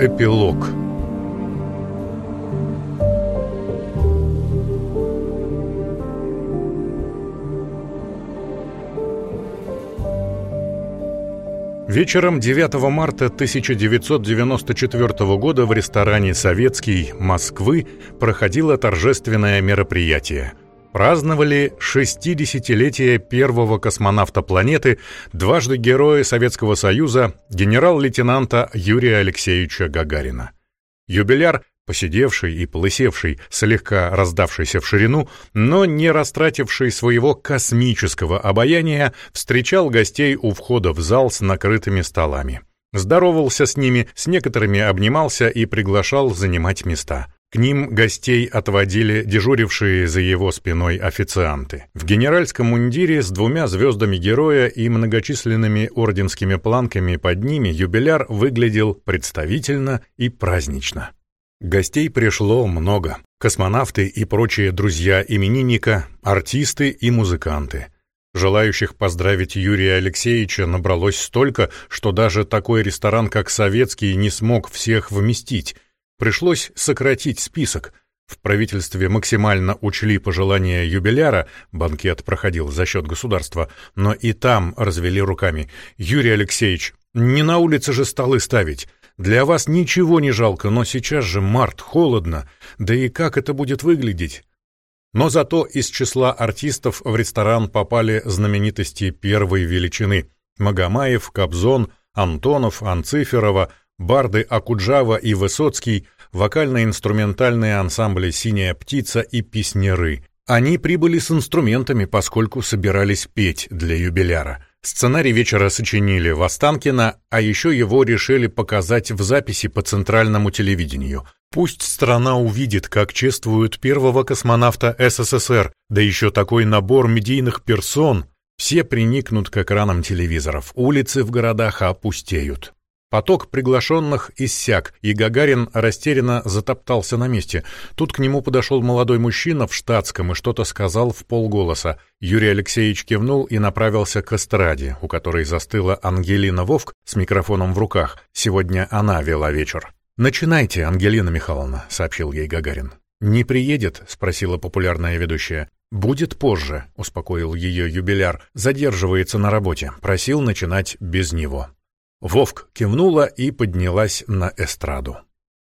Эпилог. Вечером 9 марта 1994 года в ресторане «Советский» Москвы проходило торжественное мероприятие. Праздновали 60-летие первого космонавта планеты, дважды Героя Советского Союза, генерал-лейтенанта Юрия Алексеевича Гагарина. Юбиляр, поседевший и полысевший, слегка раздавшийся в ширину, но не растративший своего космического обаяния, встречал гостей у входа в зал с накрытыми столами. Здоровался с ними, с некоторыми обнимался и приглашал занимать места. К ним гостей отводили дежурившие за его спиной официанты. В генеральском мундире с 2 звездами героя и многочисленными орденскими планками под ними юбиляр выглядел представительно и празднично. Гостей пришло много. Космонавты и прочие друзья именинника, артисты и музыканты. Желающих поздравить Юрия Алексеевича набралось столько, что даже такой ресторан, как «Советский», не смог всех вместить. Пришлось сократить список. В правительстве максимально учли пожелания юбиляра, банкет проходил за счет государства, но и там развели руками. «Юрий Алексеевич, не на улице же столы ставить. Для вас ничего не жалко, но сейчас же март, холодно. Да и как это будет выглядеть?» Но зато из числа артистов в ресторан попали знаменитости первой величины: Магомаев, Кобзон, Антонов, Анциферова, барды Окуджава и Высоцкий, вокально-инструментальные ансамбли «Синяя птица» и «Песняры». Они прибыли с инструментами, поскольку собирались петь для юбиляра. Сценарий вечера сочинили в Останкино, а еще его решили показать в записи по центральному телевидению. Пусть страна увидит, как чествуют первого космонавта СССР, да еще такой набор медийных персон. Все приникнут к экранам телевизоров, улицы в городах опустеют. Поток приглашенных иссяк, и Гагарин растерянно затоптался на месте. Тут к нему подошел молодой мужчина в штатском и что-то сказал вполголоса. Юрий Алексеевич кивнул и направился к эстраде, у которой застыла Ангелина Вовк с микрофоном в руках. Сегодня она вела вечер. «Начинайте, Ангелина Михайловна», — сообщил ей Гагарин. «Не приедет?» — спросила популярная ведущая. «Будет позже», — успокоил ее юбиляр. «Задерживается на работе. Просил начинать без него». Вовк кивнула и поднялась на эстраду.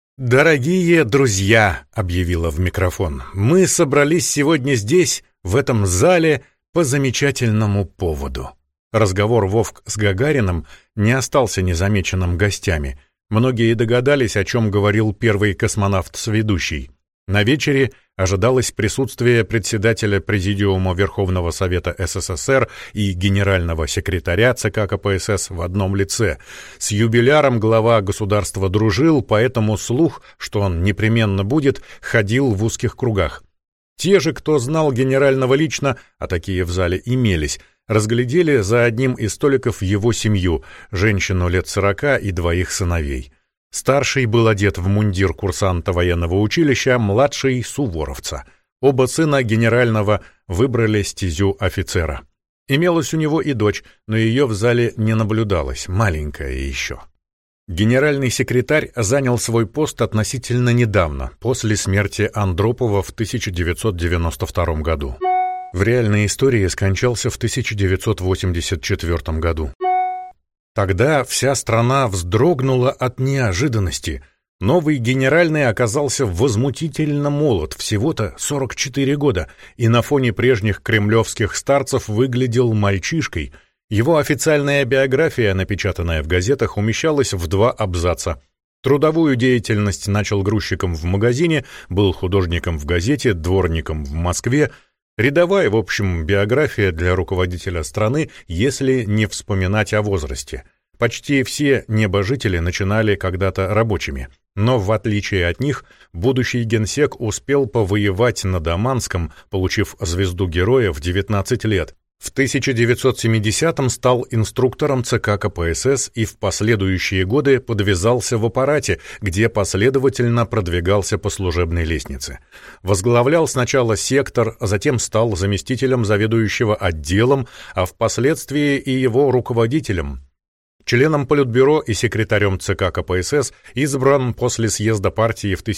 «Дорогие друзья», — объявила в микрофон, — «мы собрались сегодня здесь, в этом зале, по замечательному поводу». Разговор Вовк с Гагариным не остался незамеченным гостями. Многие догадались, о чем говорил первый космонавт с ведущей. На вечере ожидалось присутствие председателя Президиума Верховного Совета СССР и генерального секретаря ЦК КПСС в одном лице. С юбиляром глава государства дружил, поэтому слух, что он непременно будет, ходил в узких кругах. Те же, кто знал генерального лично, а такие в зале имелись, разглядели за одним из столиков его семью, женщину лет 40 и 2 сыновей. Старший был одет в мундир курсанта военного училища, младший — суворовца. Оба сына генерального выбрали стезю офицера. Имелась у него и дочь, но ее в зале не наблюдалось, маленькая еще. Генеральный секретарь занял свой пост относительно недавно, после смерти Андропова в 1992 году. В реальной истории скончался в 1984 году. Тогда вся страна вздрогнула от неожиданности. Новый генеральный оказался возмутительно молод, всего-то 44 года, и на фоне прежних кремлевских старцев выглядел мальчишкой. Его официальная биография, напечатанная в газетах, умещалась в 2 абзаца. Трудовую деятельность начал грузчиком в магазине, был художником в газете, дворником в Москве. Рядовая, в общем, биография для руководителя страны, если не вспоминать о возрасте. Почти все небожители начинали когда-то рабочими. Но, в отличие от них, будущий генсек успел повоевать на Даманском, получив звезду Героя в 19 лет. В 1970-м стал инструктором ЦК КПСС и в последующие годы подвязался в аппарате, где последовательно продвигался по служебной лестнице. Возглавлял сначала сектор, затем стал заместителем заведующего отделом, а впоследствии и его руководителем. Членом Политбюро и секретарем ЦК КПСС избран после съезда партии в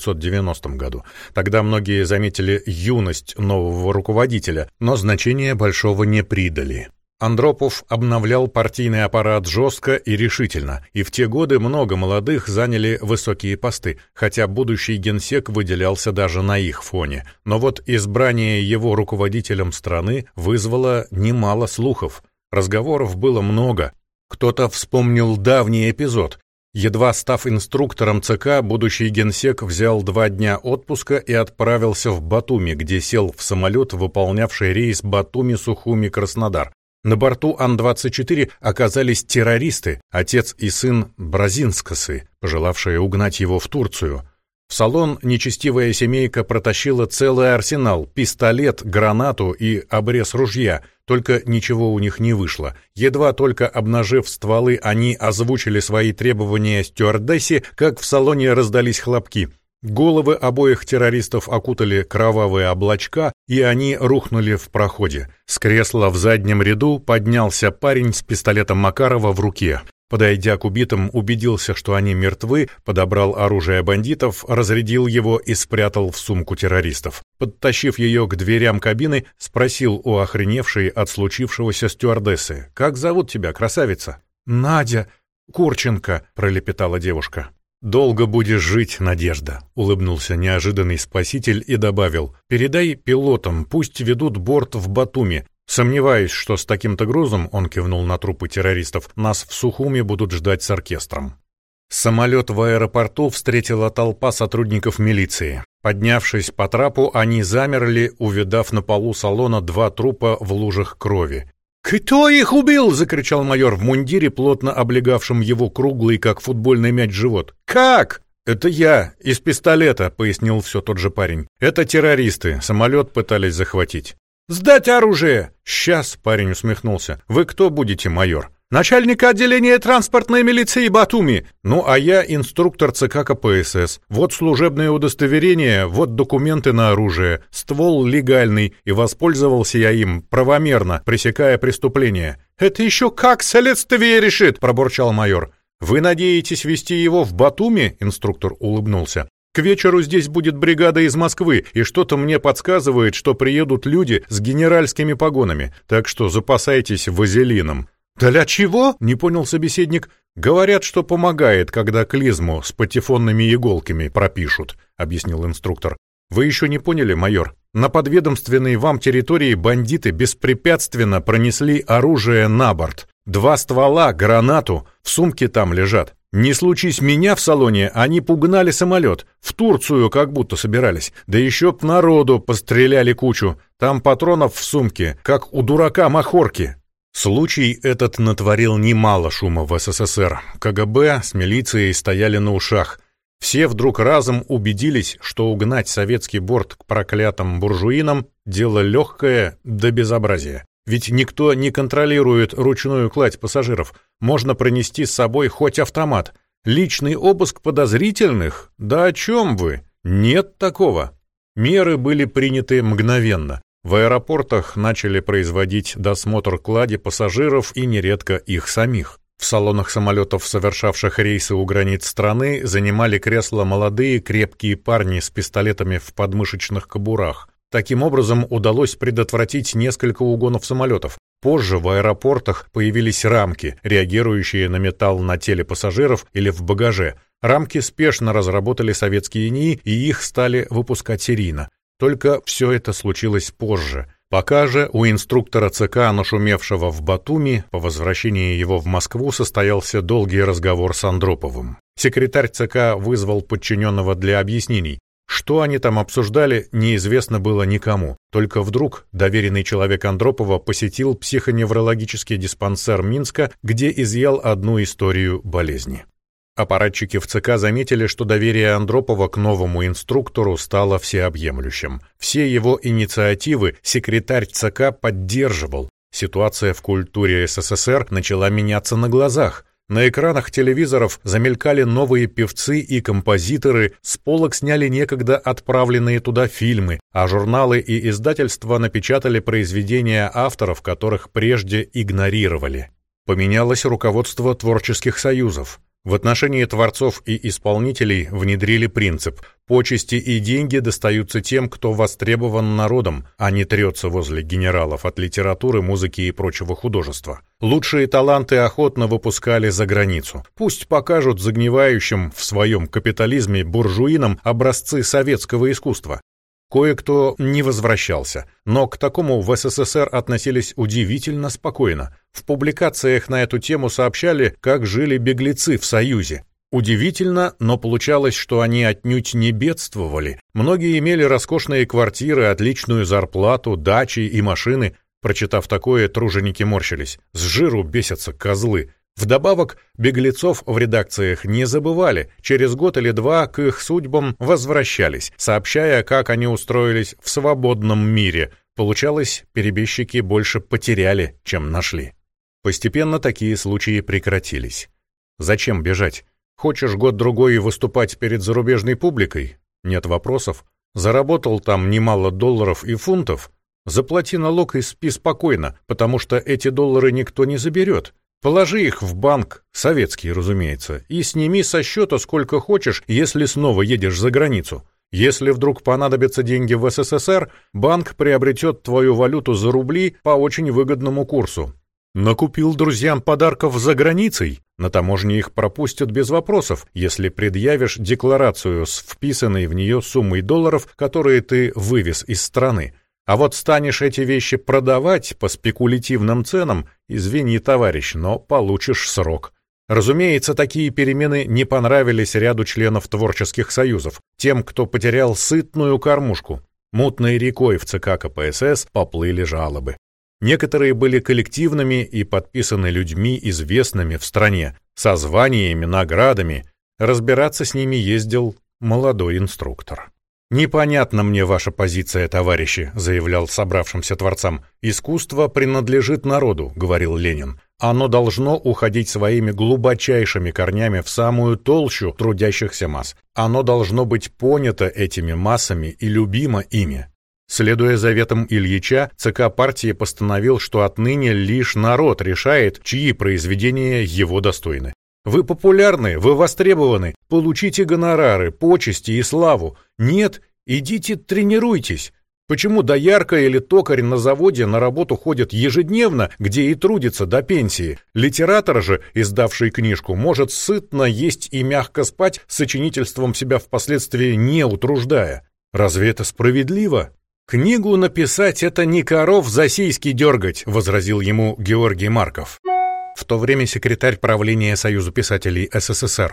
1990 году. Тогда многие заметили юность нового руководителя, но значения большого не придали. Андропов обновлял партийный аппарат жестко и решительно, и в те годы много молодых заняли высокие посты, хотя будущий генсек выделялся даже на их фоне. Но вот избрание его руководителем страны вызвало немало слухов. Разговоров было много. Кто-то вспомнил давний эпизод. Едва став инструктором ЦК, будущий генсек взял 2 дня отпуска и отправился в Батуми, где сел в самолет, выполнявший рейс Батуми-Сухуми-Краснодар. На борту Ан-24 оказались террористы, отец и сын Бразинскасы, пожелавшие угнать его в Турцию. В салон нечестивая семейка протащила целый арсенал, пистолет, гранату и обрез ружья, только ничего у них не вышло. Едва только обнажив стволы, они озвучили свои требования стюардессе, как в салоне раздались хлопки. Головы обоих террористов окутали кровавые облачка, и они рухнули в проходе. С кресла в заднем ряду поднялся парень с пистолетом Макарова в руке. Подойдя к убитым, убедился, что они мертвы, подобрал оружие бандитов, разрядил его и спрятал в сумку террористов. Подтащив ее к дверям кабины, спросил у охреневшей от случившегося стюардессы: «Как зовут тебя, красавица?» «Надя Курченко», — пролепетала девушка. «Долго будешь жить, Надежда», — улыбнулся неожиданный спаситель и добавил: «Передай пилотам, пусть ведут борт в Батуми. Сомневаюсь, что с таким-то грузом, — он кивнул на трупы террористов, — нас в Сухуми будут ждать с оркестром». Самолет в аэропорту встретила толпа сотрудников милиции. Поднявшись по трапу, они замерли, увидав на полу салона 2 трупа в лужах крови. «Кто их убил?» — закричал майор в мундире, плотно облегавшем его круглый, как футбольный мяч, живот. «Как?» «Это я, из пистолета», — пояснил все тот же парень. «Это террористы, самолет пытались захватить». «Сдать оружие!» «Сейчас», — парень усмехнулся. «Вы кто будете, майор?» «Начальник отделения транспортной милиции Батуми». «Ну, а я инструктор ЦК КПСС. Вот служебное удостоверение, вот документы на оружие. Ствол легальный, и воспользовался я им правомерно, пресекая преступление». «Это еще как следствие решит!» — пробурчал майор. «Вы надеетесь вести его в Батуми?» — инструктор улыбнулся. «К вечеру здесь будет бригада из Москвы, и что-то мне подсказывает, что приедут люди с генеральскими погонами, так что запасайтесь вазелином». «Для чего?» — не понял собеседник. «Говорят, что помогает, когда клизму с патефонными иголками пропишут», — объяснил инструктор. «Вы еще не поняли, майор? На подведомственной вам территории бандиты беспрепятственно пронесли оружие на борт. 2 ствола, гранату, в сумке там лежат. Не случись меня в салоне, они пугнали самолет. В Турцию как будто собирались. Да еще б народу постреляли кучу. Там патронов в сумке, как у дурака махорки». Случай этот натворил немало шума в СССР. КГБ с милицией стояли на ушах. Все вдруг разом убедились, что угнать советский борт к проклятым буржуинам – дело легкое до безобразия. Ведь никто не контролирует ручную кладь пассажиров. Можно пронести с собой хоть автомат. Личный обыск подозрительных? Да о чем вы? Нет такого. Меры были приняты мгновенно. В аэропортах начали производить досмотр клади пассажиров и нередко их самих. В салонах самолетов, совершавших рейсы у границ страны, занимали кресла молодые крепкие парни с пистолетами в подмышечных кобурах. Таким образом, удалось предотвратить несколько угонов самолетов. Позже в аэропортах появились рамки, реагирующие на металл на теле пассажиров или в багаже. Рамки спешно разработали советские НИИ, и их стали выпускать серийно. Только все это случилось позже. Пока же у инструктора ЦК, нашумевшего в Батуми, по возвращении его в Москву состоялся долгий разговор с Андроповым. Секретарь ЦК вызвал подчиненного для объяснений. Что они там обсуждали, неизвестно было никому. Только вдруг доверенный человек Андропова посетил психоневрологический диспансер Минска, где изъял одну историю болезни. Аппаратчики в ЦК заметили, что доверие Андропова к новому инструктору стало всеобъемлющим. Все его инициативы секретарь ЦК поддерживал. Ситуация в культуре СССР начала меняться на глазах. На экранах телевизоров замелькали новые певцы и композиторы, с полок сняли некогда отправленные туда фильмы, а журналы и издательства напечатали произведения авторов, которых прежде игнорировали. Поменялось руководство творческих союзов. В отношении творцов и исполнителей внедрили принцип: почести и деньги достаются тем, кто востребован народом, а не трется возле генералов от литературы, музыки и прочего художества. Лучшие таланты охотно выпускали за границу. Пусть покажут загнивающим в своем капитализме буржуинам образцы советского искусства. Кое-кто не возвращался, но к такому в СССР относились удивительно спокойно. В публикациях на эту тему сообщали, как жили беглецы в Союзе. Удивительно, но получалось, что они отнюдь не бедствовали. Многие имели роскошные квартиры, отличную зарплату, дачи и машины. Прочитав такое, труженики морщились. С жиру бесятся козлы. Вдобавок, беглецов в редакциях не забывали, через год или два к их судьбам возвращались, сообщая, как они устроились в свободном мире. Получалось, перебежчики больше потеряли, чем нашли. Постепенно такие случаи прекратились. Зачем бежать? Хочешь год-другой выступать перед зарубежной публикой? Нет вопросов. Заработал там немало долларов и фунтов? Заплати налог и спи спокойно, потому что эти доллары никто не заберет. Положи их в банк, советский, разумеется, и сними со счета сколько хочешь, если снова едешь за границу. Если вдруг понадобятся деньги в СССР, банк приобретет твою валюту за рубли по очень выгодному курсу. Накупил друзьям подарков за границей? На таможне их пропустят без вопросов, если предъявишь декларацию с вписанной в нее суммой долларов, которые ты вывез из страны. А вот станешь эти вещи продавать по спекулятивным ценам, извини, товарищ, но получишь срок. Разумеется, такие перемены не понравились ряду членов творческих союзов, тем, кто потерял сытную кормушку. Мутной рекой в ЦК КПСС поплыли жалобы. Некоторые были коллективными и подписаны людьми, известными в стране, со званиями, наградами. Разбираться с ними ездил молодой инструктор. «Непонятна мне ваша позиция, товарищи», — заявлял собравшимся творцам. «Искусство принадлежит народу», — говорил Ленин. «Оно должно уходить своими глубочайшими корнями в самую толщу трудящихся масс. Оно должно быть понято этими массами и любимо ими». Следуя заветам Ильича, ЦК партии постановил, что отныне лишь народ решает, чьи произведения его достойны. Вы популярны, вы востребованы, получите гонорары, почести и славу. Нет, идите тренируйтесь. Почему доярка или токарь на заводе на работу ходят ежедневно, где и трудится до пенсии? Литератор же, издавший книжку, может сытно есть и мягко спать, сочинительством себя впоследствии не утруждая. Разве это справедливо? «Книгу написать — это не коров за сиськи дергать», — возразил ему Георгий Марков, в то время секретарь правления Союза писателей СССР.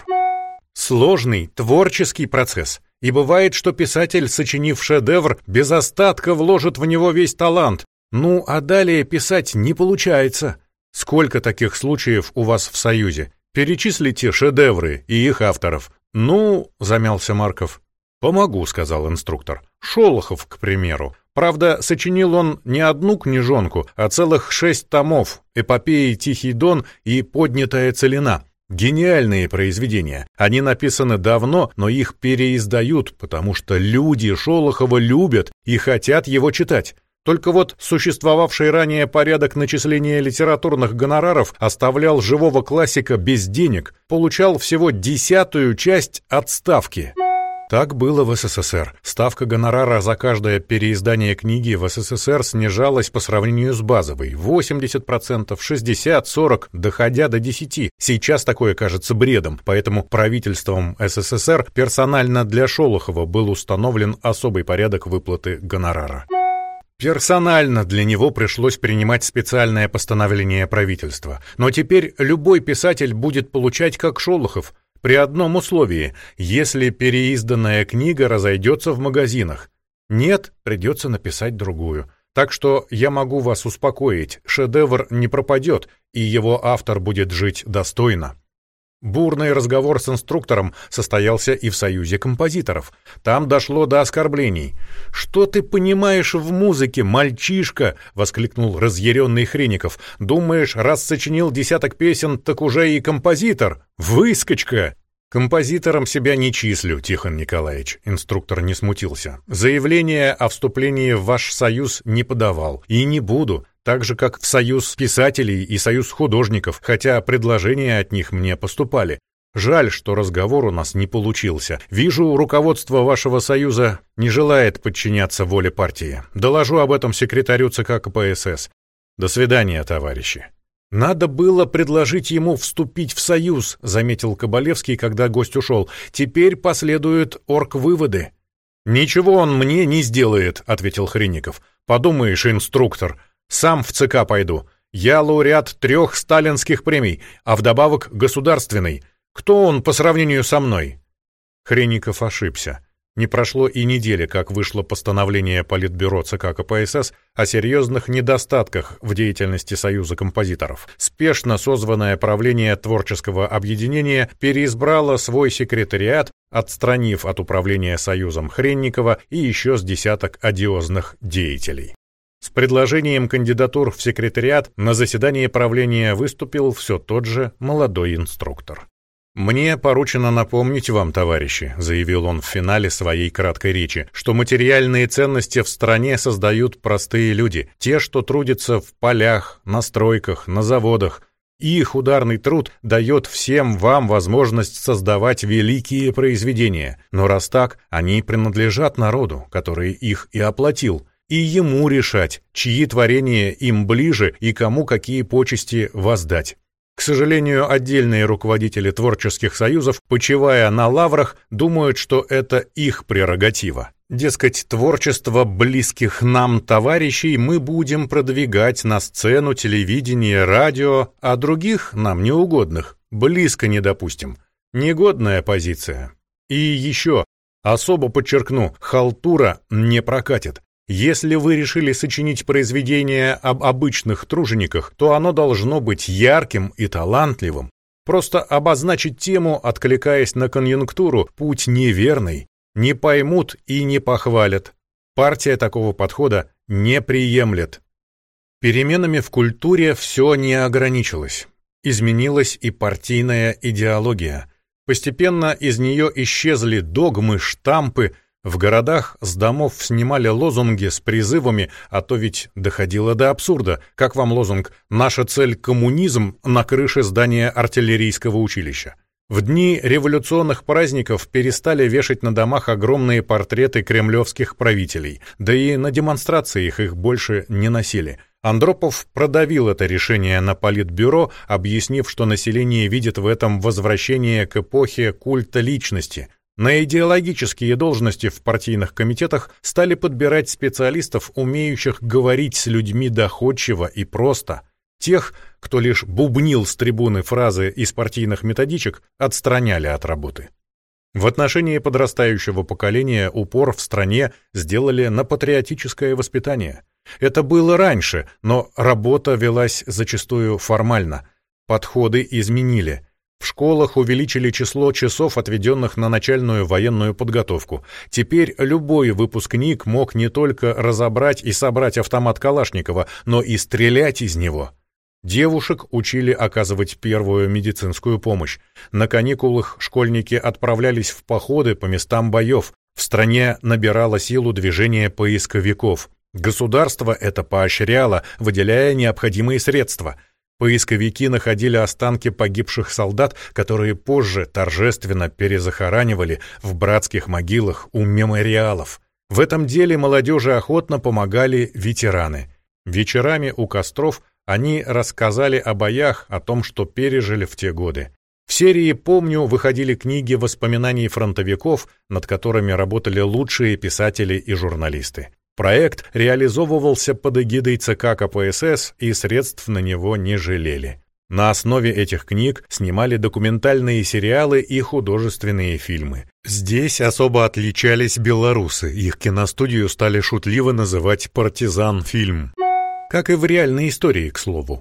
Сложный, творческий процесс. И бывает, что писатель, сочинив шедевр, без остатка вложит в него весь талант. Ну, а далее писать не получается. Сколько таких случаев у вас в Союзе? Перечислите шедевры и их авторов. Ну, замялся Марков. «Помогу», — сказал инструктор. «Шолохов, к примеру. Правда, сочинил он не одну книжонку, а целых 6 томов, эпопеи «Тихий Дон» и «Поднятая целина». Гениальные произведения. Они написаны давно, но их переиздают, потому что люди Шолохова любят и хотят его читать. Только вот существовавший ранее порядок начисления литературных гонораров оставлял живого классика без денег, получал всего 10-ю часть от ставки. Так было в СССР. Ставка гонорара за каждое переиздание книги в СССР снижалась по сравнению с базовой. 80%, 60%, 40%, доходя до 10%. Сейчас такое кажется бредом, поэтому правительством СССР персонально для Шолохова был установлен особый порядок выплаты гонорара. Персонально для него пришлось принимать специальное постановление правительства. Но теперь любой писатель будет получать как Шолохов, при одном условии, если переизданная книга разойдется в магазинах. Нет, придется написать другую. Так что я могу вас успокоить, шедевр не пропадет, и его автор будет жить достойно. Бурный разговор с инструктором состоялся и в Союзе композиторов. Там дошло до оскорблений. «Что ты понимаешь в музыке, мальчишка?» — воскликнул разъяренный Хреников. «Думаешь, раз сочинил 10 песен, так уже и композитор? Выскочка!» «Композитором себя не числю, Тихон Николаевич», — инструктор не смутился. «Заявление о вступлении в ваш союз не подавал. И не буду. так же, как в Союз писателей и Союз художников, хотя предложения от них мне поступали. Жаль, что разговор у нас не получился. Вижу, руководство вашего союза не желает подчиняться воле партии. Доложу об этом секретарю ЦК КПСС. До свидания, товарищи. Надо было предложить ему вступить в союз, заметил Кабалевский, когда гость ушел. Теперь последуют оргвыводы. Ничего он мне не сделает, ответил Хренников. Подумаешь, инструктор. Сам в ЦК пойду. Я лауреат 3 сталинских премий, а вдобавок государственный. Кто он по сравнению со мной? Хренников ошибся. Не прошло и недели, как вышло постановление Политбюро ЦК КПСС о серьезных недостатках в деятельности Союза композиторов. Спешно созванное правление творческого объединения переизбрало свой секретариат, отстранив от управления Союзом Хренникова и еще с десяток одиозных деятелей. С предложением кандидатур в секретариат на заседании правления выступил все тот же молодой инструктор. «Мне поручено напомнить вам, товарищи», — заявил он в финале своей краткой речи, «что материальные ценности в стране создают простые люди, те, что трудятся в полях, на стройках, на заводах. Их ударный труд дает всем вам возможность создавать великие произведения. Но раз так, они принадлежат народу, который их и оплатил, и ему решать, чьи творения им ближе и кому какие почести воздать». К сожалению, отдельные руководители творческих союзов, почивая на лаврах, думают, что это их прерогатива. Дескать, творчество близких нам товарищей мы будем продвигать на сцену, телевидение, радио, а других, нам неугодных, близко не допустим. Негодная позиция. И еще, особо подчеркну, халтура не прокатит. Если вы решили сочинить произведение об обычных тружениках, то оно должно быть ярким и талантливым. Просто обозначить тему, откликаясь на конъюнктуру, путь неверный, не поймут и не похвалят. Партия такого подхода не приемлет. Переменами в культуре все не ограничилось. Изменилась и партийная идеология. Постепенно из нее исчезли догмы, штампы. В городах с домов снимали лозунги с призывами, а то ведь доходило до абсурда. Как вам лозунг «Наша цель – коммунизм» на крыше здания артиллерийского училища? В дни революционных праздников перестали вешать на домах огромные портреты кремлевских правителей, да и на демонстрациях их больше не носили. Андропов продавил это решение на Политбюро, объяснив, что население видит в этом возвращение к эпохе культа личности. На идеологические должности в партийных комитетах стали подбирать специалистов, умеющих говорить с людьми доходчиво и просто. Тех, кто лишь бубнил с трибуны фразы из партийных методичек, отстраняли от работы. В отношении подрастающего поколения упор в стране сделали на патриотическое воспитание. Это было раньше, но работа велась зачастую формально. Подходы изменили. В школах увеличили число часов, отведенных на начальную военную подготовку. Теперь любой выпускник мог не только разобрать и собрать автомат Калашникова, но и стрелять из него. Девушек учили оказывать первую медицинскую помощь. На каникулах школьники отправлялись в походы по местам боев. В стране набирало силу движение поисковиков. Государство это поощряло, выделяя необходимые средства. Поисковики находили останки погибших солдат, которые позже торжественно перезахоранивали в братских могилах у мемориалов. В этом деле молодежи охотно помогали ветераны. Вечерами у костров они рассказали о боях, о том, что пережили в те годы. В серии «Помню» выходили книги воспоминаний фронтовиков, над которыми работали лучшие писатели и журналисты. Проект реализовывался под эгидой ЦК КПСС, и средств на него не жалели. На основе этих книг снимали документальные сериалы и художественные фильмы. Здесь особо отличались белорусы, их киностудию стали шутливо называть «партизан-фильм». Как и в реальной истории, к слову.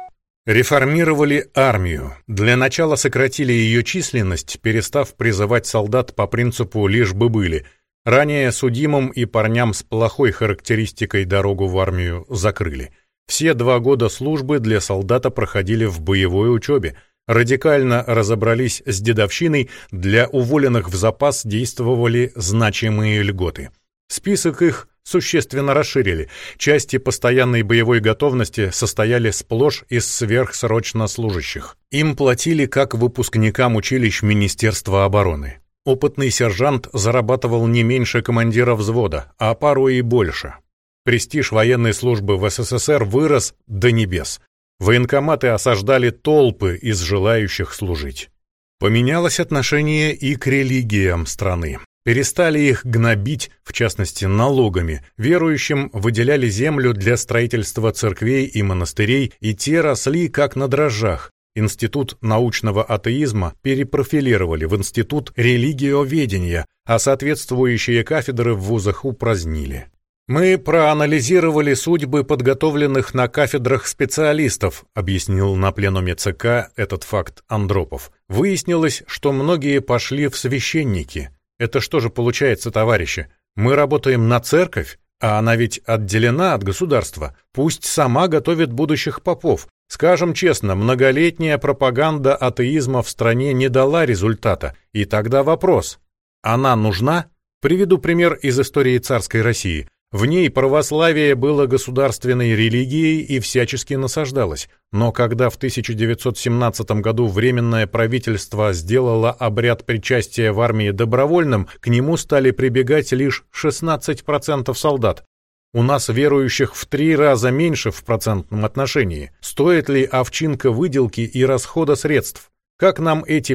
Реформировали армию. Для начала сократили ее численность, перестав призывать солдат по принципу «лишь бы были». Ранее судимым и парням с плохой характеристикой дорогу в армию закрыли. Все 2 года службы для солдата проходили в боевой учебе. Радикально разобрались с дедовщиной, для уволенных в запас действовали значимые льготы. Список их существенно расширили. Части постоянной боевой готовности состояли сплошь из сверхсрочно служащих. Им платили как выпускникам училищ Министерства обороны. Опытный сержант зарабатывал не меньше командира взвода, а порой и больше. Престиж военной службы в СССР вырос до небес. Военкоматы осаждали толпы из желающих служить. Поменялось отношение и к религиям страны. Перестали их гнобить, в частности, налогами. Верующим выделяли землю для строительства церквей и монастырей, и те росли как на дрожжах. Институт научного атеизма перепрофилировали в Институт религиоведения, а соответствующие кафедры в вузах упразднили. «Мы проанализировали судьбы подготовленных на кафедрах специалистов», объяснил на пленуме ЦК этот факт Андропов. «Выяснилось, что многие пошли в священники. Это что же получается, товарищи? Мы работаем на церковь, а она ведь отделена от государства. Пусть сама готовит будущих попов. Скажем честно, многолетняя пропаганда атеизма в стране не дала результата. И тогда вопрос: она нужна? Приведу пример из истории царской России. В ней православие было государственной религией и всячески насаждалось. Но когда в 1917 году Временное правительство сделало обряд причастия в армии добровольным, к нему стали прибегать лишь 16% солдат. У нас верующих в 3 раза меньше в процентном отношении. Стоит ли овчинка выделки и расхода средств? Как нам эти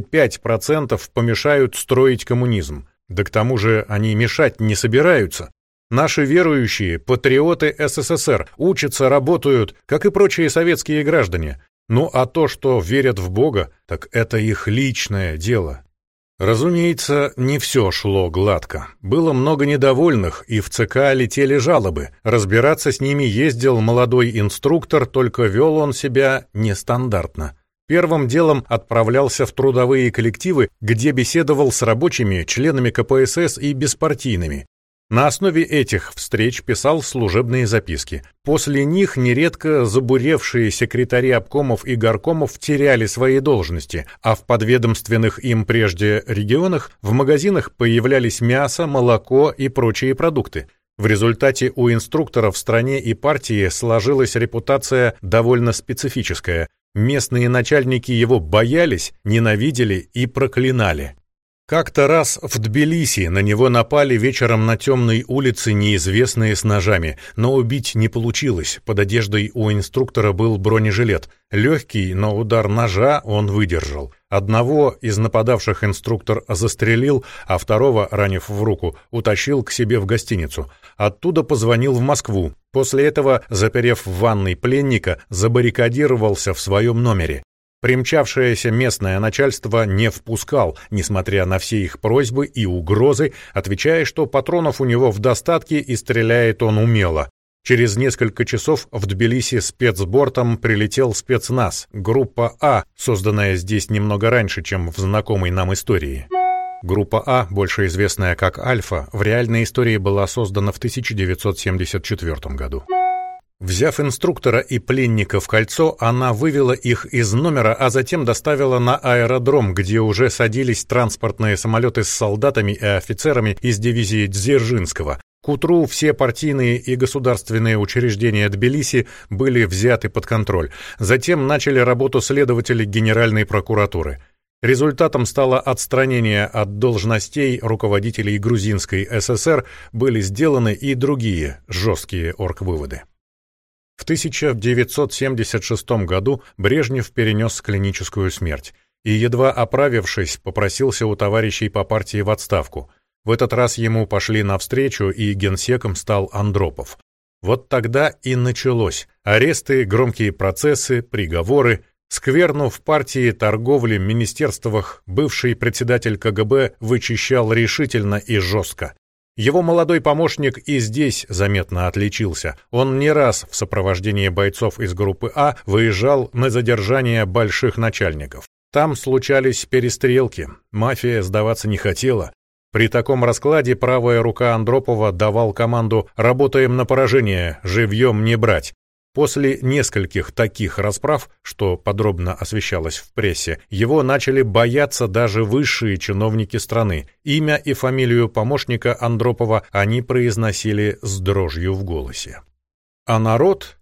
5% помешают строить коммунизм? Да к тому же они мешать не собираются. Наши верующие, патриоты СССР, учатся, работают, как и прочие советские граждане. Ну а то, что верят в Бога, так это их личное дело. Разумеется, не все шло гладко. Было много недовольных, и в ЦК летели жалобы. Разбираться с ними ездил молодой инструктор, только вел он себя нестандартно. Первым делом отправлялся в трудовые коллективы, где беседовал с рабочими, членами КПСС и беспартийными. На основе этих встреч писал служебные записки. После них нередко забуревшие секретари обкомов и горкомов теряли свои должности, а в подведомственных им прежде регионах в магазинах появлялись мясо, молоко и прочие продукты. В результате у инструктора в стране и партии сложилась репутация довольно специфическая. Местные начальники его боялись, ненавидели и проклинали. Как-то раз в Тбилиси на него напали вечером на темной улице неизвестные с ножами, но убить не получилось. Под одеждой у инструктора был бронежилет. Легкий, но удар ножа он выдержал. Одного из нападавших инструктор застрелил, а второго, ранив в руку, утащил к себе в гостиницу. Оттуда позвонил в Москву. После этого, заперев в ванной пленника, забаррикадировался в своем номере. Примчавшееся местное начальство не впускал, несмотря на все их просьбы и угрозы, отвечая, что патронов у него в достатке и стреляет он умело. Через несколько часов в Тбилиси спецбортом прилетел спецназ, группа А, созданная здесь немного раньше, чем в знакомой нам истории. Группа А, больше известная как Альфа, в реальной истории была создана в 1974 году. Взяв инструктора и пленника в кольцо, она вывела их из номера, а затем доставила на аэродром, где уже садились транспортные самолеты с солдатами и офицерами из дивизии Дзержинского. К утру все партийные и государственные учреждения Тбилиси были взяты под контроль. Затем начали работу следователи Генеральной прокуратуры. Результатом стало отстранение от должностей руководителей Грузинской ССР, были сделаны и другие жесткие оргвыводы. В 1976 году Брежнев перенес клиническую смерть и, едва оправившись, попросился у товарищей по партии в отставку. В этот раз ему пошли навстречу, и генсеком стал Андропов. Вот тогда и началось: аресты, громкие процессы, приговоры. Скверну в партии, торговле, министерствах бывший председатель КГБ вычищал решительно и жестко. Его молодой помощник и здесь заметно отличился. Он не раз в сопровождении бойцов из группы А выезжал на задержание больших начальников. Там случались перестрелки, мафия сдаваться не хотела. При таком раскладе правая рука Андропова давал команду «работаем на поражение, живьем не брать». После нескольких таких расправ, что подробно освещалось в прессе, его начали бояться даже высшие чиновники страны. Имя и фамилию помощника Андропова они произносили с дрожью в голосе. А народ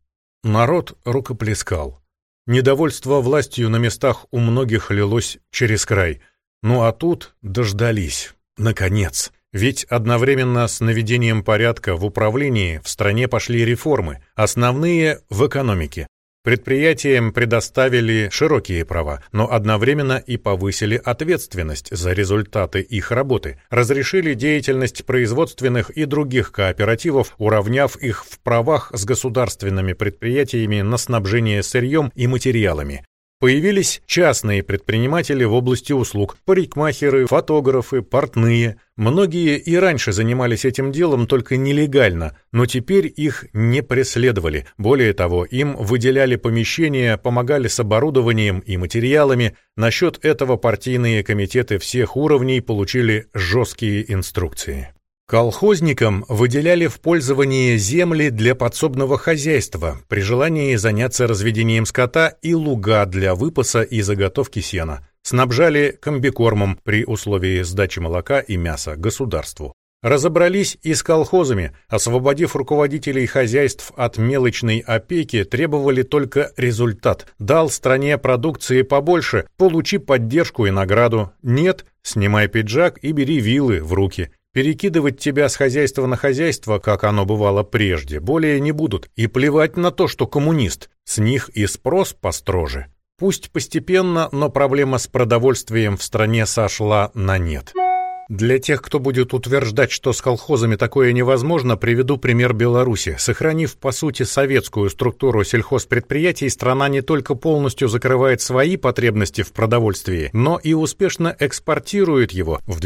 рукоплескал. Недовольство властью на местах у многих лилось через край. Ну а тут дождались. Наконец. Ведь одновременно с наведением порядка в управлении в стране пошли реформы, основные в экономике. Предприятиям предоставили широкие права, но одновременно и повысили ответственность за результаты их работы, разрешили деятельность производственных и других кооперативов, уравняв их в правах с государственными предприятиями на снабжение сырьем и материалами. Появились частные предприниматели в области услуг, парикмахеры, фотографы, портные. Многие и раньше занимались этим делом, только нелегально, но теперь их не преследовали. Более того, им выделяли помещения, помогали с оборудованием и материалами. Насчет этого партийные комитеты всех уровней получили жесткие инструкции. Колхозникам выделяли в пользование земли для подсобного хозяйства, при желании заняться разведением скота и луга для выпаса и заготовки сена. Снабжали комбикормом при условии сдачи молока и мяса государству. Разобрались и с колхозами, освободив руководителей хозяйств от мелочной опеки, требовали только результат. Дал стране продукции побольше, получи поддержку и награду. Нет, снимай пиджак и бери вилы в руки. Перекидывать тебя с хозяйства на хозяйство, как оно бывало прежде, более не будут. И плевать на то, что коммунист. С них и спрос построже. Пусть постепенно, но проблема с продовольствием в стране сошла на нет. Для тех, кто будет утверждать, что с колхозами такое невозможно, приведу пример Беларуси. Сохранив, по сути, советскую структуру сельхозпредприятий, страна не только полностью закрывает свои потребности в продовольствии, но и успешно экспортирует его. В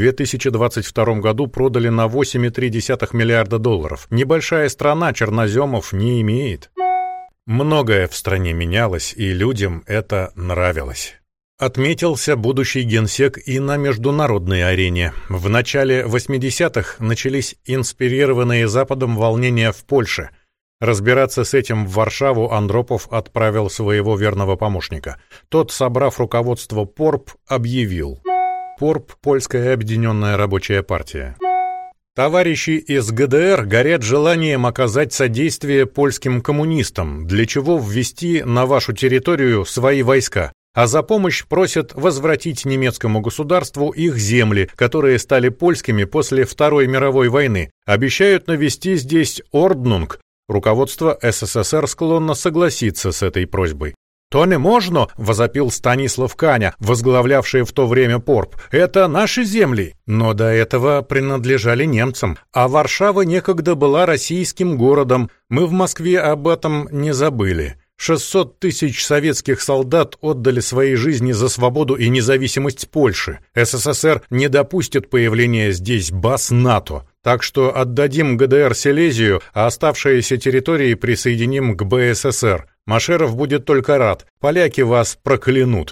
2022 году продали на $8,3 миллиарда. Небольшая страна черноземов не имеет. Многое в стране менялось, и людям это нравилось. Отметился будущий генсек и на международной арене. В начале 80-х начались инспирированные Западом волнения в Польше. Разбираться с этим в Варшаву Андропов отправил своего верного помощника. Тот, собрав руководство ПОРП, объявил: ПОРП – Польская объединенная рабочая партия. Товарищи из ГДР горят желанием оказать содействие польским коммунистам, для чего ввести на вашу территорию свои войска. А за помощь просят возвратить немецкому государству их земли, которые стали польскими после Второй мировой войны. Обещают навести здесь орднунг. Руководство СССР склонно согласиться с этой просьбой. «То не можно!» — возопил Станислав Каня, возглавлявший в то время ПОРП. «Это наши земли!» Но до этого принадлежали немцам, а Варшава некогда была российским городом. Мы в Москве об этом не забыли. 600 тысяч советских солдат отдали свои жизни за свободу и независимость Польши. СССР не допустит появления здесь баз НАТО. Так что отдадим ГДР Силезию, а оставшиеся территории присоединим к БССР. Машеров будет только рад. Поляки вас проклянут.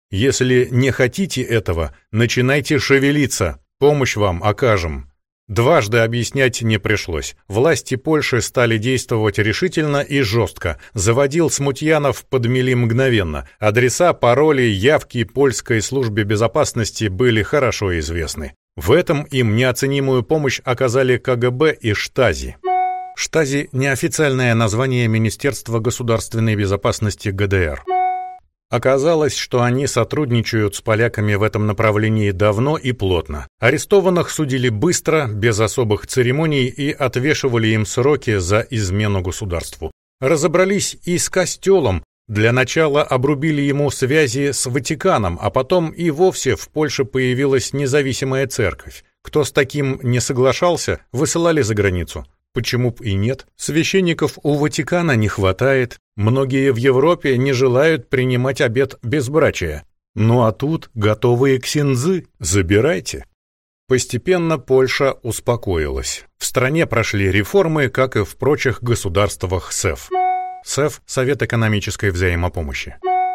Если не хотите этого, начинайте шевелиться. Помощь вам окажем. Дважды объяснять не пришлось. Власти Польши стали действовать решительно и жестко. Заводил смутьянов подмели мгновенно. Адреса, пароли, явки польской службе безопасности были хорошо известны. В этом им неоценимую помощь оказали КГБ и Штази. Штази – неофициальное название Министерства государственной безопасности ГДР. Оказалось, что они сотрудничают с поляками в этом направлении давно и плотно. Арестованных судили быстро, без особых церемоний и отвешивали им сроки за измену государству. Разобрались и с костелом. Для начала обрубили ему связи с Ватиканом, а потом и вовсе в Польше появилась независимая церковь. Кто с таким не соглашался, высылали за границу. Почему б и нет? Священников у Ватикана не хватает. Многие в Европе не желают принимать обет безбрачия. Ну а тут готовые ксензы. Забирайте. Постепенно Польша успокоилась. В стране прошли реформы, как и в прочих государствах СЭФ. СЭФ – Совет экономической взаимопомощи.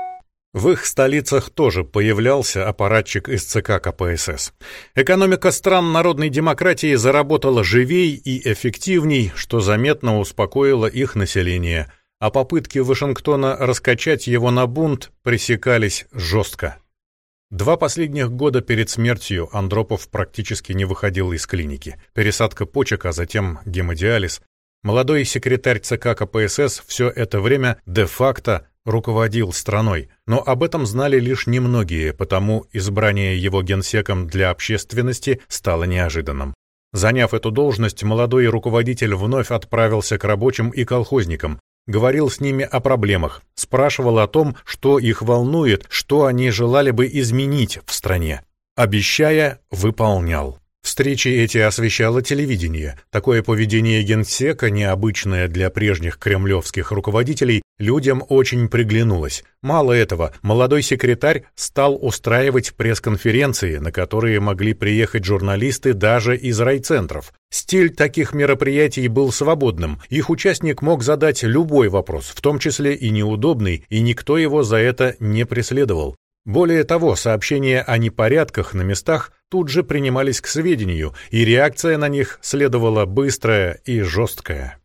В их столицах тоже появлялся аппаратчик из ЦК КПСС. Экономика стран народной демократии заработала живей и эффективней, что заметно успокоило их население. а попытки Вашингтона раскачать его на бунт пресекались жестко. 2 последних года перед смертью Андропов практически не выходил из клиники. Пересадка почек, а затем гемодиализ. Молодой секретарь ЦК КПСС все это время де-факто руководил страной, но об этом знали лишь немногие, потому избрание его генсеком для общественности стало неожиданным. Заняв эту должность, молодой руководитель вновь отправился к рабочим и колхозникам, говорил с ними о проблемах, спрашивал о том, что их волнует, что они желали бы изменить в стране. Обещая, выполнял. Встречи эти освещало телевидение. Такое поведение генсека, необычное для прежних кремлевских руководителей, людям очень приглянулось. Мало этого, молодой секретарь стал устраивать пресс-конференции, на которые могли приехать журналисты даже из райцентров. Стиль таких мероприятий был свободным, их участник мог задать любой вопрос, в том числе и неудобный, и никто его за это не преследовал. Более того, сообщения о непорядках на местах тут же принимались к сведению, и реакция на них следовала быстрая и жесткая.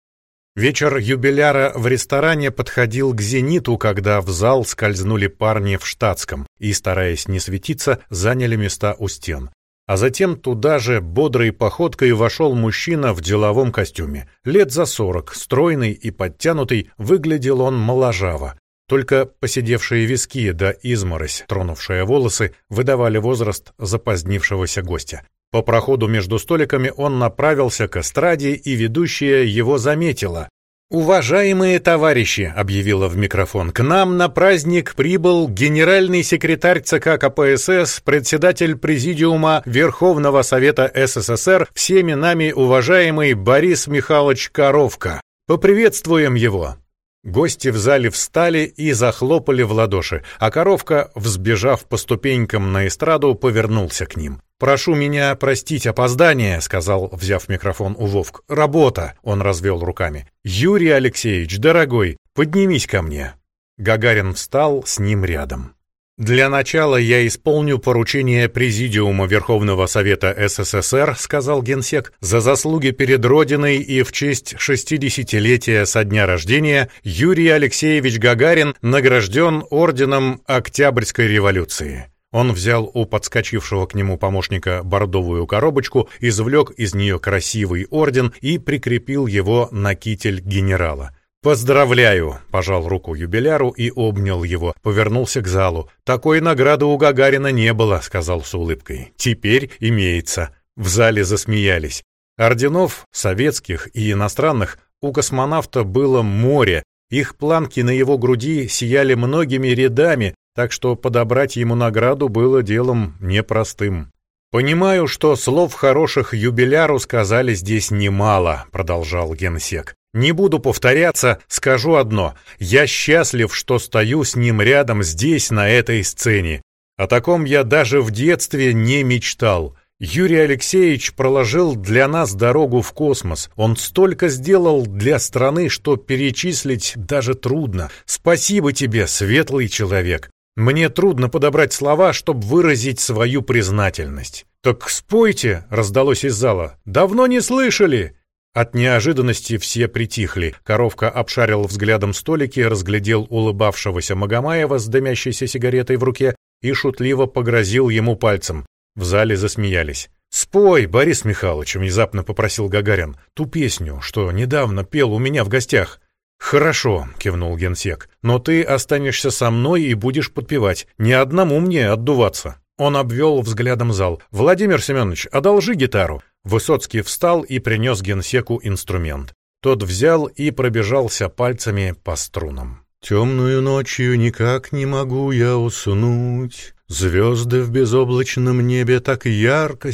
Вечер юбиляра в ресторане подходил к зениту, когда в зал скользнули парни в штатском и, стараясь не светиться, заняли места у стен. А затем туда же бодрой походкой вошел мужчина в деловом костюме. Лет за 40, стройный и подтянутый, выглядел он моложаво. Только поседевшие виски да изморозь, тронувшая волосы, выдавали возраст запозднившегося гостя. По проходу между столиками он направился к эстраде, и ведущая его заметила. «Уважаемые товарищи», — объявила в микрофон, — «к нам на праздник прибыл генеральный секретарь ЦК КПСС, председатель Президиума Верховного Совета СССР, всеми нами уважаемый Борис Михайлович Коровка. Поприветствуем его». Гости в зале встали и захлопали в ладоши, а Коровка, взбежав по ступенькам на эстраду, повернулся к ним. «Прошу меня простить опоздание», — сказал, взяв микрофон у Вовк. «Работа», — он развел руками. «Юрий Алексеевич, дорогой, поднимись ко мне». Гагарин встал с ним рядом. «Для начала я исполню поручение Президиума Верховного Совета СССР», — сказал генсек, «за заслуги перед Родиной и в честь 60-летия со дня рождения Юрий Алексеевич Гагарин награжден орденом Октябрьской революции». Он взял у подскочившего к нему помощника бордовую коробочку, извлек из нее красивый орден и прикрепил его на китель генерала. «Поздравляю!» — пожал руку юбиляру и обнял его, повернулся к залу. «Такой награды у Гагарина не было», — сказал с улыбкой. «Теперь имеется». В зале засмеялись. Орденов, советских и иностранных, у космонавта было море. Их планки на его груди сияли многими рядами, так что подобрать ему награду было делом непростым. «Понимаю, что слов хороших юбиляру сказали здесь немало», — продолжал генсек. «Не буду повторяться, скажу одно. Я счастлив, что стою с ним рядом здесь, на этой сцене. О таком я даже в детстве не мечтал. Юрий Алексеевич проложил для нас дорогу в космос. Он столько сделал для страны, что перечислить даже трудно. Спасибо тебе, светлый человек. Мне трудно подобрать слова, чтобы выразить свою признательность». «Так спойте», — раздалось из зала. «Давно не слышали». От неожиданности все притихли. Коровка обшарил взглядом столики, разглядел улыбавшегося Магомаева с дымящейся сигаретой в руке и шутливо погрозил ему пальцем. В зале засмеялись. «Спой, Борис Михайлович», — внезапно попросил Гагарин, — «ту песню, что недавно пел у меня в гостях». «Хорошо», — кивнул генсек, — «но ты останешься со мной и будешь подпевать. Не одному мне отдуваться». Он обвел взглядом зал. «Владимир Семенович, одолжи гитару». Высоцкий встал и принес генсеку инструмент. Тот взял и пробежался пальцами по струнам. «Темную ночью никак не могу я уснуть. Звезды в безоблачном небе так ярко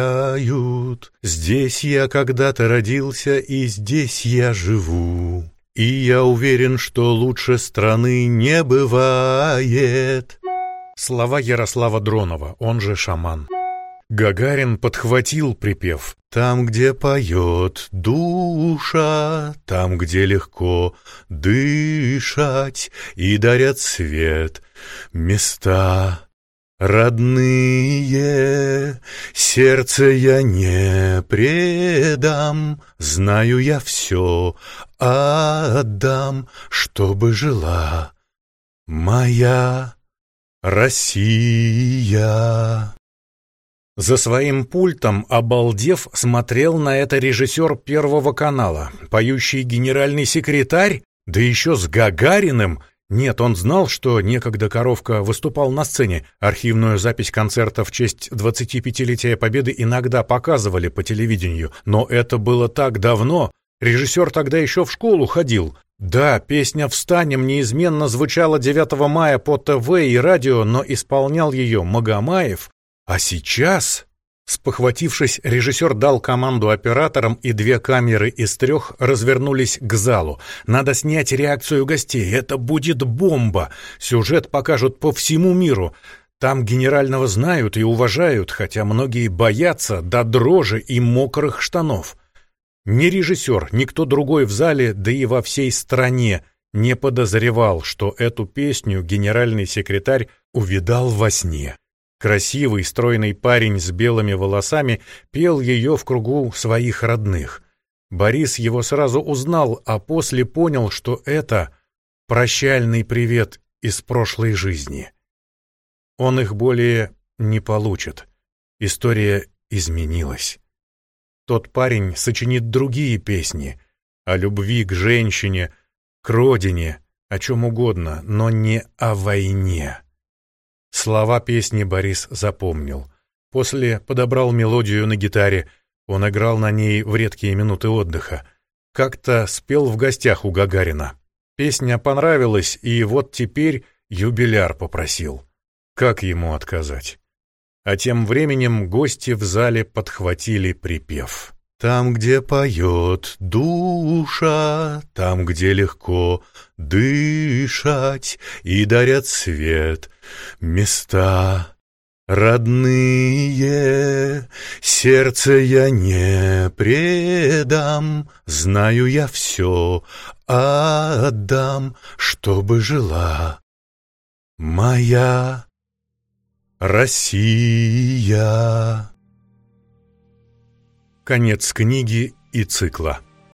сияют. Здесь я когда-то родился, и здесь я живу. И я уверен, что лучше страны не бывает». Слова Ярослава Дронова, он же шаман. Гагарин подхватил припев. «Там, где поет душа, там, где легко дышать и дарят свет места родные, сердце я не предам, знаю я все отдам, чтобы жила моя Россия. За своим пультом, обалдев, смотрел на это режиссер Первого канала, поющий генеральный секретарь, да еще с Гагариным. Нет, он знал, что некогда Коровка выступал на сцене. Архивную запись концерта в честь 25-летия Победы иногда показывали по телевидению, но это было так давно. Режиссер тогда еще в школу ходил. Да, песня «Встанем» неизменно звучала 9 мая по ТВ и радио, но исполнял ее Магомаев. А сейчас, спохватившись, режиссер дал команду операторам, и 2 камеры из 3 развернулись к залу. Надо снять реакцию гостей, это будет бомба. Сюжет покажут по всему миру. Там генерального знают и уважают, хотя многие боятся до дрожи и мокрых штанов. Ни режиссер, никто другой в зале, да и во всей стране не подозревал, что эту песню генеральный секретарь увидал во сне. Красивый, стройный парень с белыми волосами пел ее в кругу своих родных. Борис его сразу узнал, а после понял, что это прощальный привет из прошлой жизни. Он их более не получит. История изменилась. Тот парень сочинит другие песни о любви к женщине, к родине, о чем угодно, но не о войне. Слова песни Борис запомнил. После подобрал мелодию на гитаре. Он играл на ней в редкие минуты отдыха. Как-то спел в гостях у Гагарина. Песня понравилась, и вот теперь юбиляр попросил. Как ему отказать? А тем временем гости в зале подхватили припев. Там, где поет душа, там, где легко дышать и дарят свет места родные, сердце я не предам, знаю я все отдам, чтобы жила моя Россия. Конец книги и цикла.